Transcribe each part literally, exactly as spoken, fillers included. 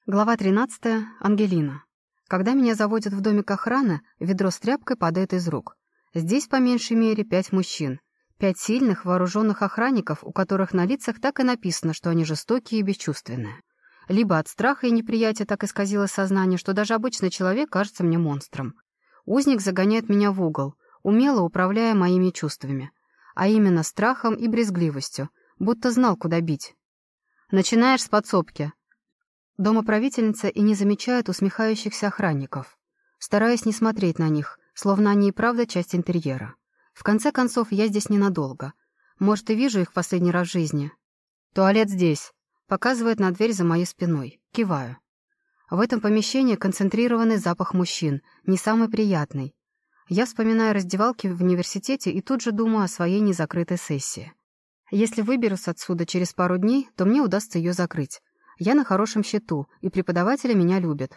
Глава тринадцатая. Ангелина. Когда меня заводят в домик охраны, ведро с тряпкой падает из рук. Здесь по меньшей мере пять мужчин. Пять сильных, вооруженных охранников, у которых на лицах так и написано, что они жестокие и бесчувственные. Либо от страха и неприятия так исказилось сознание, что даже обычный человек кажется мне монстром. Узник загоняет меня в угол, умело управляя моими чувствами. А именно страхом и брезгливостью, будто знал, куда бить. «Начинаешь с подсобки». Домоправительница и не замечает усмехающихся охранников. Стараюсь не смотреть на них, словно они и правда часть интерьера. В конце концов, я здесь ненадолго. Может, и вижу их в последний раз в жизни. «Туалет здесь», — показывает на дверь за моей спиной. Киваю. В этом помещении концентрированный запах мужчин, не самый приятный. Я вспоминаю раздевалки в университете и тут же думаю о своей незакрытой сессии. Если выберусь отсюда через пару дней, то мне удастся ее закрыть. Я на хорошем счету, и преподаватели меня любят.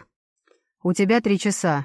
«У тебя три часа».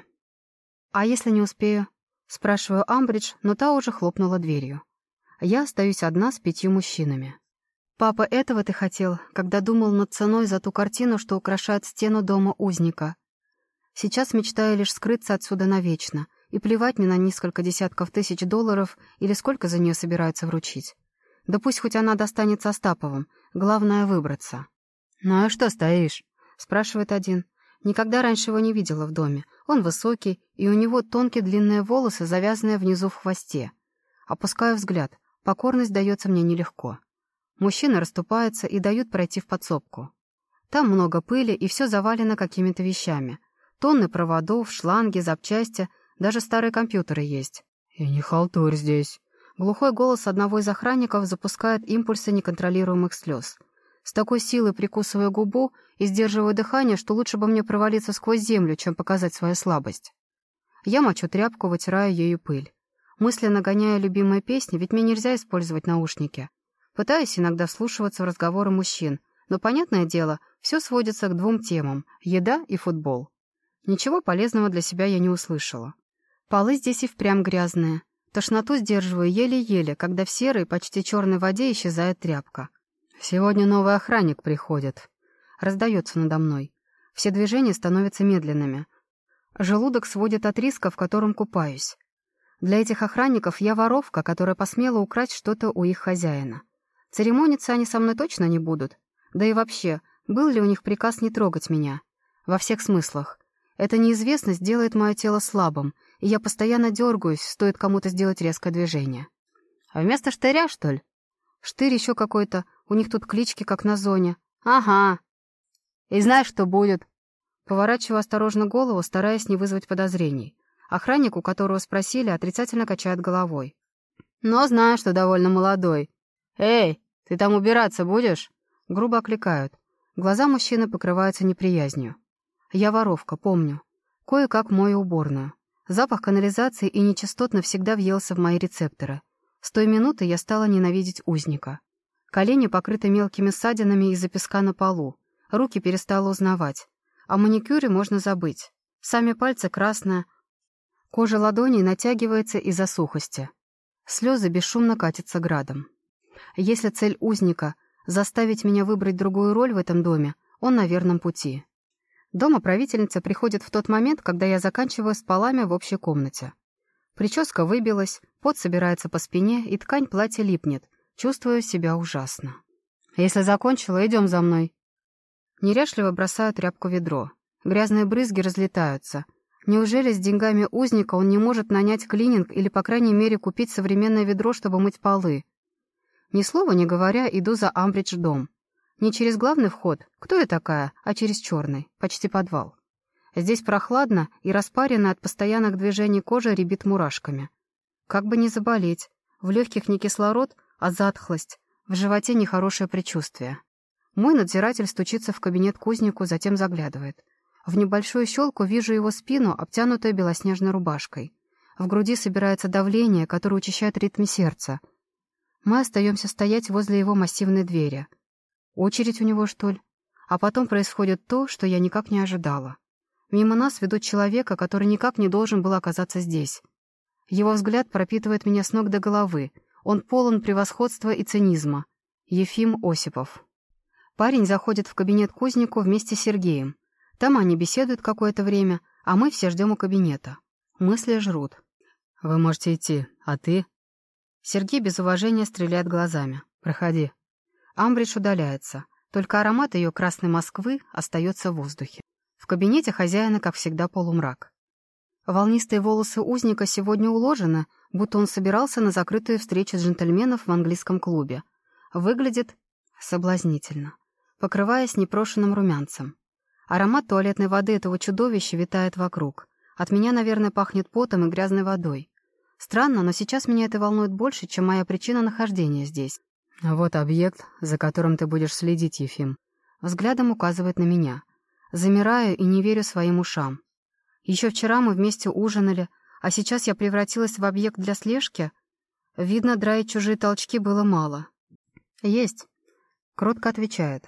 «А если не успею?» Спрашиваю Амбридж, но та уже хлопнула дверью. Я остаюсь одна с пятью мужчинами. «Папа, этого ты хотел, когда думал над ценой за ту картину, что украшает стену дома узника. Сейчас мечтаю лишь скрыться отсюда навечно, и плевать мне на несколько десятков тысяч долларов или сколько за нее собираются вручить. Да пусть хоть она достанется Остаповым, главное — выбраться». «Ну а что стоишь?» — спрашивает один. Никогда раньше его не видела в доме. Он высокий, и у него тонкие длинные волосы, завязанные внизу в хвосте. Опускаю взгляд. Покорность дается мне нелегко. Мужчины расступаются и дают пройти в подсобку. Там много пыли, и все завалено какими-то вещами. Тонны проводов, шланги, запчасти, даже старые компьютеры есть. «И не халтурь здесь». Глухой голос одного из охранников запускает импульсы неконтролируемых слез. С такой силой прикусываю губу и сдерживаю дыхание, что лучше бы мне провалиться сквозь землю, чем показать свою слабость. Я мочу тряпку, вытираю ею пыль. Мысленно гоняя любимые песни, ведь мне нельзя использовать наушники. Пытаюсь иногда вслушиваться в разговоры мужчин, но, понятное дело, все сводится к двум темам — еда и футбол. Ничего полезного для себя я не услышала. Полы здесь и впрямь грязные. Тошноту сдерживаю еле-еле, когда в серой, почти черной воде исчезает тряпка. «Сегодня новый охранник приходит», — раздается надо мной. Все движения становятся медленными. Желудок сводит от риска, в котором купаюсь. Для этих охранников я воровка, которая посмела украсть что-то у их хозяина. Церемониться они со мной точно не будут. Да и вообще, был ли у них приказ не трогать меня? Во всех смыслах. Эта неизвестность делает мое тело слабым, и я постоянно дергаюсь, стоит кому-то сделать резкое движение. «А вместо штыря, что ли?» «Штырь еще какой-то. У них тут клички, как на зоне». «Ага. И знаешь, что будет?» Поворачиваю осторожно голову, стараясь не вызвать подозрений. Охранник, у которого спросили, отрицательно качает головой. «Но знаю, что довольно молодой. Эй, ты там убираться будешь?» Грубо окликают. Глаза мужчины покрываются неприязнью. Я воровка, помню. Кое-как мою уборную. Запах канализации и нечистот навсегда въелся в мои рецепторы. С той минуты я стала ненавидеть узника. Колени покрыты мелкими ссадинами из-за песка на полу. Руки перестала узнавать. О маникюре можно забыть. Сами пальцы красные. Кожа ладоней натягивается из-за сухости. Слезы бесшумно катятся градом. Если цель узника — заставить меня выбрать другую роль в этом доме, он на верном пути. Домоправительница приходит в тот момент, когда я заканчиваю с полами в общей комнате. Прическа выбилась, пот собирается по спине, и ткань платья липнет. Чувствую себя ужасно. «Если закончила, идем за мной». Неряшливо бросаю тряпку в ведро. Грязные брызги разлетаются. Неужели с деньгами узника он не может нанять клининг или, по крайней мере, купить современное ведро, чтобы мыть полы? Ни слова не говоря, иду за Амбридж дом. Не через главный вход, кто я такая, а через черный, почти подвал. Здесь прохладно, и распаренная от постоянных движений кожа рябит мурашками. Как бы не заболеть. В легких не кислород, а затхлость. В животе нехорошее предчувствие. Мой надзиратель стучится в кабинет к узнику, затем заглядывает. В небольшую щелку вижу его спину, обтянутую белоснежной рубашкой. В груди собирается давление, которое учащает ритм сердца. Мы остаемся стоять возле его массивной двери. Очередь у него, что ли? А потом происходит то, что я никак не ожидала. Мимо нас ведут человека, который никак не должен был оказаться здесь. Его взгляд пропитывает меня с ног до головы. Он полон превосходства и цинизма. Ефим Осипов. Парень заходит в кабинет к узнику вместе с Сергеем. Там они беседуют какое-то время, а мы все ждем у кабинета. Мысли жрут. «Вы можете идти, а ты?» Сергей без уважения стреляет глазами. «Проходи». Амбридж удаляется. Только аромат ее красной Москвы остается в воздухе. В кабинете хозяина, как всегда, полумрак. Волнистые волосы узника сегодня уложены, будто он собирался на закрытую встречу джентльменов в английском клубе. Выглядит соблазнительно, покрываясь непрошенным румянцем. Аромат туалетной воды этого чудовища витает вокруг. От меня, наверное, пахнет потом и грязной водой. Странно, но сейчас меня это волнует больше, чем моя причина нахождения здесь. «Вот объект, за которым ты будешь следить, Ефим». Взглядом указывает на меня. Замираю и не верю своим ушам. Еще вчера мы вместе ужинали, а сейчас я превратилась в объект для слежки? Видно, драить чужие толчки было мало. «Есть», — кротко отвечает.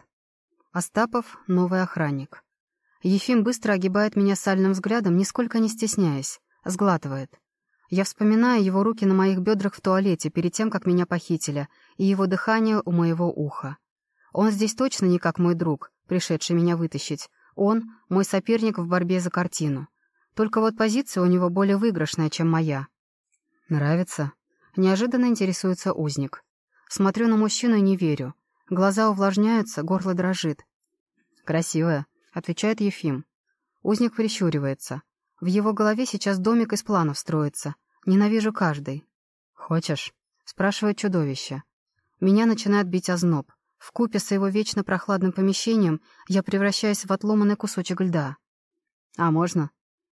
Остапов — новый охранник. Ефим быстро огибает меня сальным взглядом, нисколько не стесняясь, сглатывает. Я вспоминаю его руки на моих бедрах в туалете перед тем, как меня похитили, и его дыхание у моего уха. Он здесь точно не как мой друг, пришедший меня вытащить. Он — мой соперник в борьбе за картину. Только вот позиция у него более выигрышная, чем моя. «Нравится?» Неожиданно интересуется узник. Смотрю на мужчину и не верю. Глаза увлажняются, горло дрожит. «Красивая», — отвечает Ефим. Узник прищуривается. В его голове сейчас домик из планов строится. Ненавижу каждый. «Хочешь?» — спрашивает чудовище. Меня начинает бить озноб. Вкупе с его вечно прохладным помещением я превращаюсь в отломанный кусочек льда. «А можно?»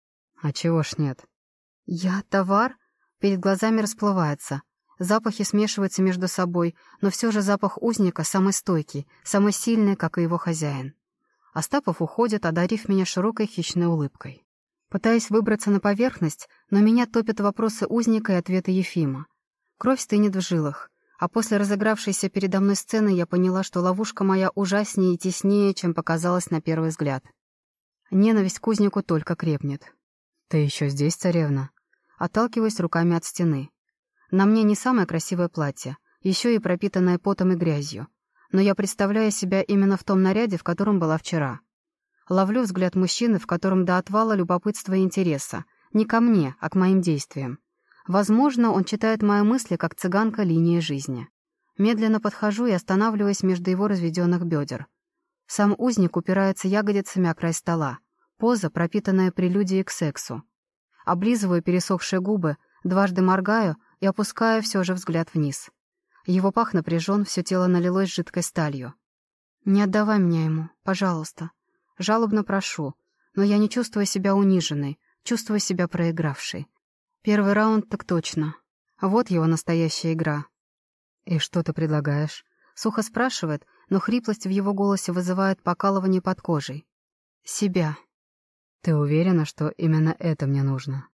«А чего ж нет?» «Я товар?» Перед глазами расплывается. Запахи смешиваются между собой, но все же запах узника самый стойкий, самый сильный, как и его хозяин. Остапов уходит, одарив меня широкой хищной улыбкой. Пытаюсь выбраться на поверхность, но меня топят вопросы узника и ответы Ефима. Кровь стынет в жилах, а после разыгравшейся передо мной сцены я поняла, что ловушка моя ужаснее и теснее, чем показалось на первый взгляд. Ненависть к узнику только крепнет. «Ты еще здесь, царевна?» Отталкиваюсь руками от стены. На мне не самое красивое платье, еще и пропитанное потом и грязью. Но я представляю себя именно в том наряде, в котором была вчера. Ловлю взгляд мужчины, в котором до отвала любопытства и интереса. Не ко мне, а к моим действиям. Возможно, он читает мои мысли, как цыганка линии жизни. Медленно подхожу и останавливаюсь между его разведенных бедер. Сам узник упирается ягодицами о край стола. Поза, пропитанная прелюдией к сексу. Облизываю пересохшие губы, дважды моргаю и опускаю все же взгляд вниз. Его пах напряжен, все тело налилось жидкой сталью. «Не отдавай меня ему, пожалуйста». Жалобно прошу, но я не чувствую себя униженной, чувствую себя проигравшей. Первый раунд так точно. Вот его настоящая игра. «И что ты предлагаешь?» Сухо спрашивает, но хриплость в его голосе вызывает покалывание под кожей. «Себя». «Ты уверена, что именно это мне нужно?»